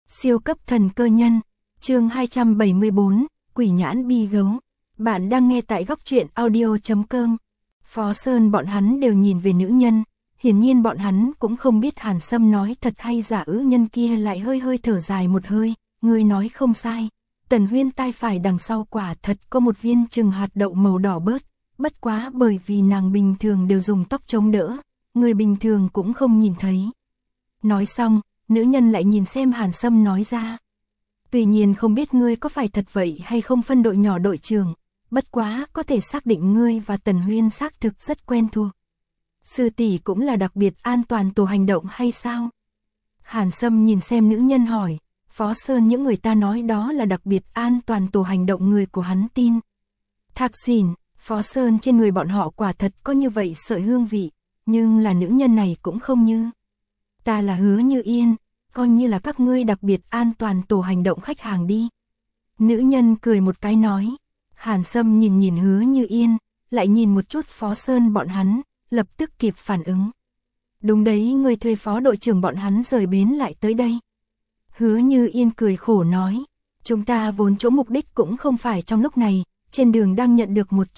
Siêu cấp thần cơ nhân, chương 274, Quỷ nhãn bi gấu. Bạn đang nghe tại góc truyện audio.com. Phó Sơn bọn hắn đều nhìn về nữ nhân, hiển nhiên bọn hắn cũng không biết Hàn Sâm nói thật hay giả. Nhân kia lại hơi thở dài một hơi, ngươi nói không sai. Tần Huyên tai phải đằng sau quả thật có một viên chừng hạt đậu màu đỏ bớt, bất quá bởi vì nàng bình thường đều dùng tóc chống đỡ, người bình thường cũng không nhìn thấy. Nói xong, nữ nhân lại nhìn xem Hàn Sâm nói ra. Tuy nhiên không biết ngươi có phải thật vậy hay không, phân đội nhỏ đội trưởng, bất quá có thể xác định ngươi và Tần Huyên xác thực rất quen thuộc. Sư tỷ cũng là đặc biệt an toàn tổ hành động hay sao? Hàn Sâm nhìn xem nữ nhân hỏi. Phó Sơn những người ta nói đó là đặc biệt an toàn tổ hành động, người của hắn tin. Thạc xỉn, Phó Sơn trên người bọn họ quả thật có như vậy sợi hương vị, nhưng là nữ nhân này cũng không như. Ta là Hứa Như Yên, coi như là các ngươi đặc biệt an toàn tổ hành động khách hàng đi. Nữ nhân cười một cái nói. Hàn Sâm nhìn Hứa Như Yên, lại nhìn một chút Phó Sơn bọn hắn, lập tức kịp phản ứng. Đúng đấy, người thuê phó đội trưởng bọn hắn rời bến lại tới đây. Hứa Như Yên cười khổ nói, chúng ta vốn chỗ mục đích cũng không phải trong lúc này, trên đường đang nhận được một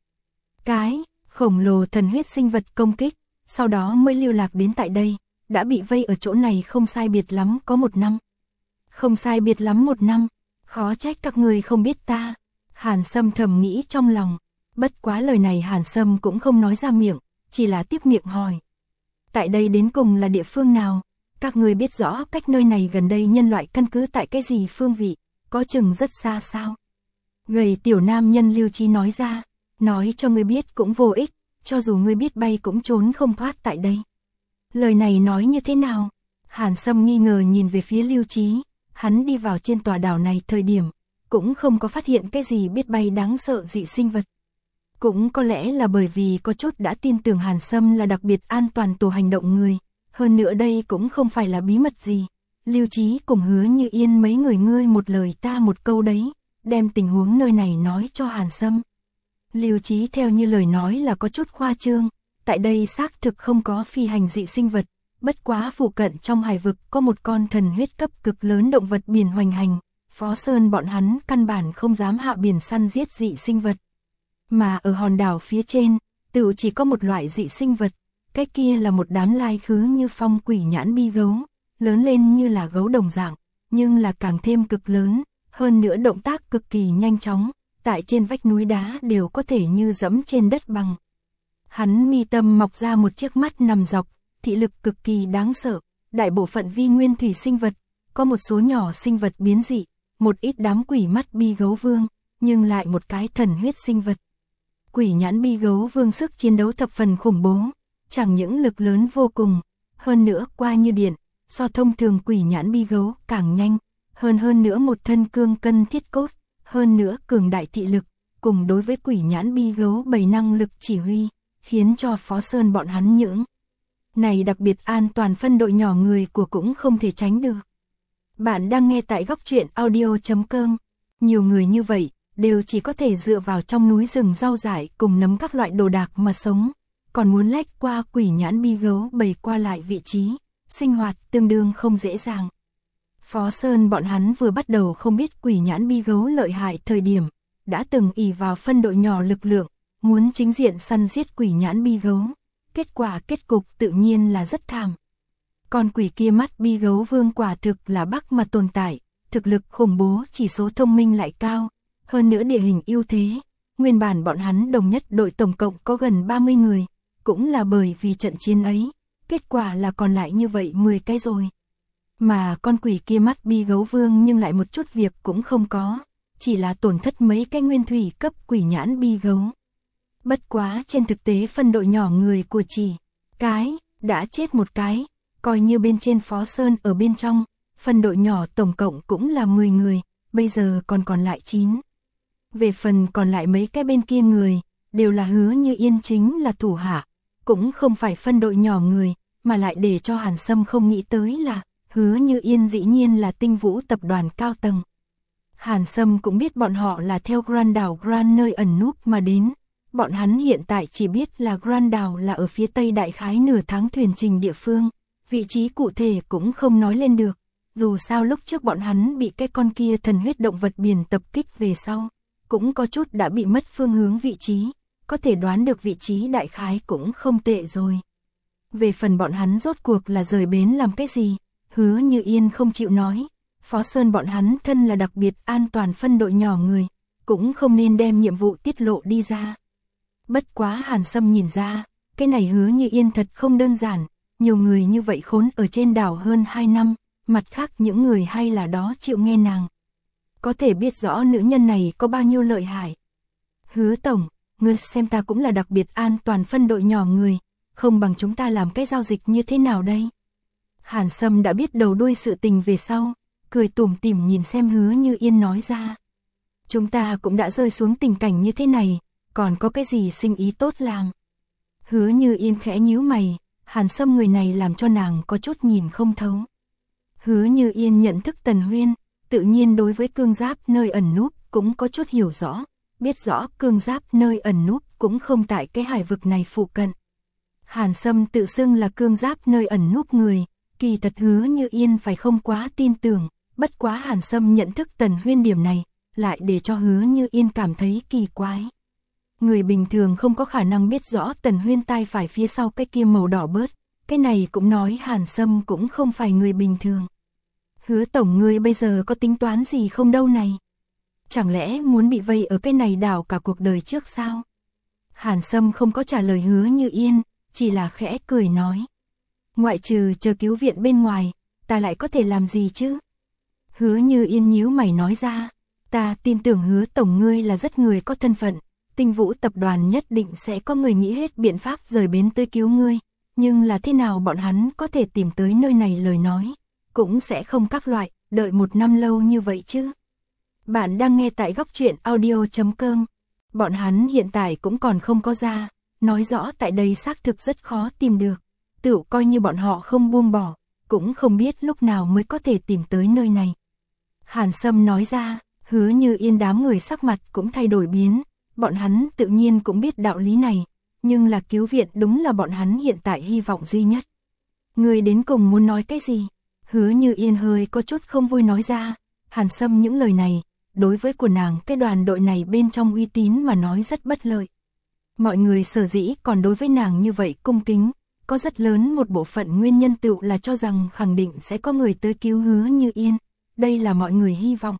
cái khổng lồ thần huyết sinh vật công kích, sau đó mới lưu lạc đến tại đây, đã bị vây ở chỗ này không sai biệt lắm có 1 năm. Không sai biệt lắm 1 năm, khó trách các người không biết ta. Hàn Sâm thầm nghĩ trong lòng, bất quá lời này Hàn Sâm cũng không nói ra miệng, chỉ là tiếp miệng hỏi. Tại đây đến cùng là địa phương nào? Các người biết rõ cách nơi này gần đây nhân loại căn cứ tại cái gì phương vị, có chừng rất xa sao? Gầy tiểu nam nhân Lưu Chí nói ra, nói cho ngươi biết cũng vô ích, cho dù ngươi biết bay cũng trốn không thoát tại đây. Lời này nói như thế nào? Hàn Sâm nghi ngờ nhìn về phía Lưu Chí, hắn đi vào trên tòa đảo này thời điểm, cũng không có phát hiện cái gì biết bay đáng sợ dị sinh vật. Cũng có lẽ là bởi vì có chút đã tin tưởng Hàn Sâm là đặc biệt an toàn tổ hành động người. Hơn nữa đây cũng không phải là bí mật gì. Lưu Chí cùng Hứa Như Yên mấy người ngươi một lời ta một câu đấy, đem tình huống nơi này nói cho Hàn Sâm. Lưu Chí theo như lời nói là có chút khoa trương, tại đây xác thực không có phi hành dị sinh vật, bất quá phụ cận trong hải vực có một con thần huyết cấp cực lớn động vật biển hoành hành, Phó Sơn bọn hắn căn bản không dám hạ biển săn giết dị sinh vật. Mà ở hòn đảo phía trên, tự chỉ có một loại dị sinh vật. Cái kia là một đám lai khứ như phong quỷ nhãn bi gấu, lớn lên như là gấu đồng dạng, nhưng là càng thêm cực lớn, hơn nữa động tác cực kỳ nhanh chóng, tại trên vách núi đá đều có thể như dẫm trên đất bằng. Hắn mi tâm mọc ra một chiếc mắt nằm dọc, thị lực cực kỳ đáng sợ, đại bộ phận vi nguyên thủy sinh vật, có một số nhỏ sinh vật biến dị, một ít đám quỷ mắt bi gấu vương, nhưng lại một cái thần huyết sinh vật. Quỷ nhãn bi gấu vương sức chiến đấu thập phần khủng bố. Chẳng những lực lớn vô cùng, hơn nữa qua như điện, so thông thường quỷ nhãn bi gấu càng nhanh, hơn nữa một thân cương cân thiết cốt, hơn nữa cường đại thị lực, cùng đối với quỷ nhãn bi gấu bày năng lực chỉ huy, khiến cho Phó Sơn bọn hắn những này đặc biệt an toàn phân đội nhỏ người của cũng không thể tránh được. Bạn đang nghe tại góc truyện audio.com. Nhiều người như vậy, đều chỉ có thể dựa vào trong núi rừng rau dại cùng nấm các loại đồ đạc mà sống. Còn muốn lách qua quỷ nhãn bi gấu bày qua lại vị trí, sinh hoạt tương đương không dễ dàng. Phó Sơn bọn hắn vừa bắt đầu không biết quỷ nhãn bi gấu lợi hại thời điểm, đã từng ỷ vào phân đội nhỏ lực lượng, muốn chính diện săn giết quỷ nhãn bi gấu. Kết cục tự nhiên là rất thảm. Con quỷ kia mắt bi gấu vương quả thực là Bắc mà tồn tại, thực lực khủng bố, chỉ số thông minh lại cao, hơn nữa địa hình ưu thế. Nguyên bản bọn hắn đồng nhất đội tổng cộng có gần 30 người. Cũng là bởi vì trận chiến ấy, kết quả là còn lại như vậy 10 cái rồi. Mà con quỷ kia mắt bi gấu vương nhưng lại một chút việc cũng không có, chỉ là tổn thất mấy cái nguyên thủy cấp quỷ nhãn bi gấu. Bất quá trên thực tế phân đội nhỏ người của cái đã chết một cái, coi như bên trên Phó Sơn ở bên trong, phân đội nhỏ tổng cộng cũng là 10 người, bây giờ còn lại 9. Về phần còn lại mấy cái bên kia người, đều là Hứa Như Yên chính là thủ hạ. Cũng không phải phân đội nhỏ người, mà lại để cho Hàn Sâm không nghĩ tới là Hứa Như Yên dĩ nhiên là Tinh Vũ tập đoàn cao tầng. Hàn Sâm cũng biết bọn họ là theo Grand đảo Grand nơi ẩn núp mà đến. Bọn hắn hiện tại chỉ biết là Grand đảo là ở phía tây đại khái nửa tháng thuyền trình địa phương, vị trí cụ thể cũng không nói lên được. dù sao lúc trước bọn hắn bị cái con kia thần huyết động vật biển tập kích về sau, cũng có chút đã bị mất phương hướng vị trí, có thể đoán được vị trí đại khái cũng không tệ rồi. Về phần bọn hắn rốt cuộc là rời bến làm cái gì, Hứa Như Yên không chịu nói, Phó Sơn bọn hắn thân là đặc biệt an toàn phân đội nhỏ người, cũng không nên đem nhiệm vụ tiết lộ đi ra. Bất quá Hàn Sâm nhìn ra, cái này Hứa Như Yên thật không đơn giản, nhiều người như vậy khốn ở trên đảo hơn 2 năm, mặt khác những người hay là đó chịu nghe nàng. Có thể biết rõ nữ nhân này có bao nhiêu lợi hại. Hứa Tổng, ngươi xem ta cũng là đặc biệt an toàn phân đội nhỏ người, không bằng chúng ta làm cái giao dịch như thế nào đây? Hàn Sâm đã biết đầu đuôi sự tình về sau, cười tủm tỉm nhìn xem Hứa Như Yên nói ra. Chúng ta cũng đã rơi xuống tình cảnh như thế này, còn có cái gì sinh ý tốt làm? Hứa Như Yên khẽ nhíu mày, Hàn Sâm người này làm cho nàng có chút nhìn không thấu. Hứa Như Yên nhận thức Tần Huyên, tự nhiên đối với cương giáp nơi ẩn núp cũng có chút hiểu rõ, biết rõ cương giáp nơi ẩn núp cũng không tại cái hải vực này phụ cận. Hàn Sâm tự xưng là cương giáp nơi ẩn núp người, kỳ thật Hứa Như Yên phải không quá tin tưởng, bất quá Hàn Sâm nhận thức Tần Huyên điểm này, lại để cho Hứa Như Yên cảm thấy kỳ quái. Người bình thường không có khả năng biết rõ Tần Huyên tay phải phía sau cái kia màu đỏ bớt, cái này cũng nói Hàn Sâm cũng không phải người bình thường. Hứa Tổng ngươi bây giờ có tính toán gì không đâu này? Chẳng lẽ muốn bị vây ở cái này đảo cả cuộc đời trước sao? Hàn Sâm không có trả lời Hứa Như Yên, chỉ là khẽ cười nói. Ngoại trừ chờ cứu viện bên ngoài, ta lại có thể làm gì chứ? Hứa Như Yên nhíu mày nói ra, ta tin tưởng Hứa Tổng ngươi là rất người có thân phận, Tinh Vũ tập đoàn nhất định sẽ có người nghĩ hết biện pháp rời bến tới cứu ngươi, nhưng là thế nào bọn hắn có thể tìm tới nơi này lời nói, cũng sẽ không các loại, đợi 1 năm lâu như vậy chứ. Bạn đang nghe tại góc truyện audio.com, bọn hắn hiện tại cũng còn không có ra, nói rõ tại đây xác thực rất khó tìm được, tự coi như bọn họ không buông bỏ, cũng không biết lúc nào mới có thể tìm tới nơi này. Hàn Sâm nói ra, Hứa Như Yên đám người sắc mặt cũng thay đổi biến, bọn hắn tự nhiên cũng biết đạo lý này, nhưng là cứu viện đúng là bọn hắn hiện tại hy vọng duy nhất. Người đến cùng muốn nói cái gì? Hứa Như Yên hơi có chút không vui nói ra, Hàn Sâm những lời này, đối với của nàng cái đoàn đội này bên trong uy tín mà nói rất bất lợi. Mọi người sở dĩ còn đối với nàng như vậy cung kính, có rất lớn một bộ phận nguyên nhân tựu là cho rằng khẳng định sẽ có người tới cứu Hứa Như Yên, đây là mọi người hy vọng.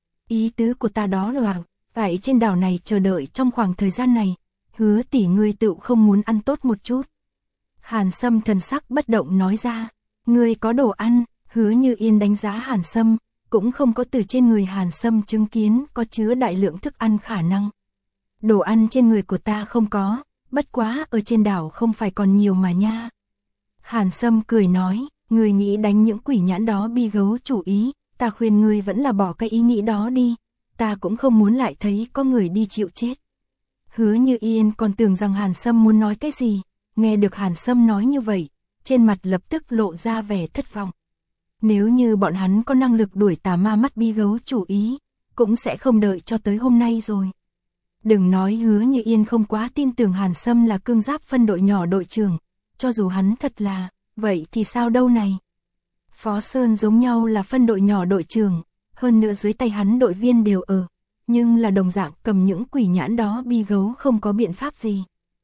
Ý tứ của ta đó là, tại trên đảo này chờ đợi trong khoảng thời gian này, Hứa tỷ ngươi tựu không muốn ăn tốt một chút. Hàn Sâm thần sắc bất động nói ra, ngươi có đồ ăn? Hứa Như Yên đánh giá Hàn Sâm, cũng không có từ trên người Hàn Sâm chứng kiến có chứa đại lượng thức ăn khả năng. Đồ ăn trên người của ta không có, bất quá ở trên đảo không phải còn nhiều mà nha. Hàn Sâm cười nói, ngươi nghĩ đánh những quỷ nhãn đó bi gấu chủ ý, ta khuyên ngươi vẫn là bỏ cái ý nghĩ đó đi, ta cũng không muốn lại thấy có người đi chịu chết. Hứa Như Yên còn tưởng rằng Hàn Sâm muốn nói cái gì, nghe được Hàn Sâm nói như vậy, trên mặt lập tức lộ ra vẻ thất vọng. Nếu như bọn hắn có năng lực đuổi tà ma mắt bi gấu chủ ý, cũng sẽ không đợi cho tới hôm nay rồi. Đừng nói Hứa Như Yên không quá tin tưởng Hàn Sâm là cương giáp phân đội nhỏ đội trưởng, cho dù hắn thật là, vậy thì sao đâu này. Phó Sơn giống nhau là phân đội nhỏ đội trưởng, hơn nữa dưới tay hắn đội viên đều ở, nhưng là đồng dạng cầm những quỷ nhãn đó bi gấu không có biện pháp gì.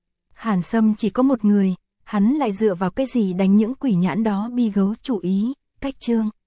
Hàn Sâm chỉ có một người, hắn lại dựa vào cái gì đánh những quỷ nhãn đó bi gấu chủ ý, cách chương.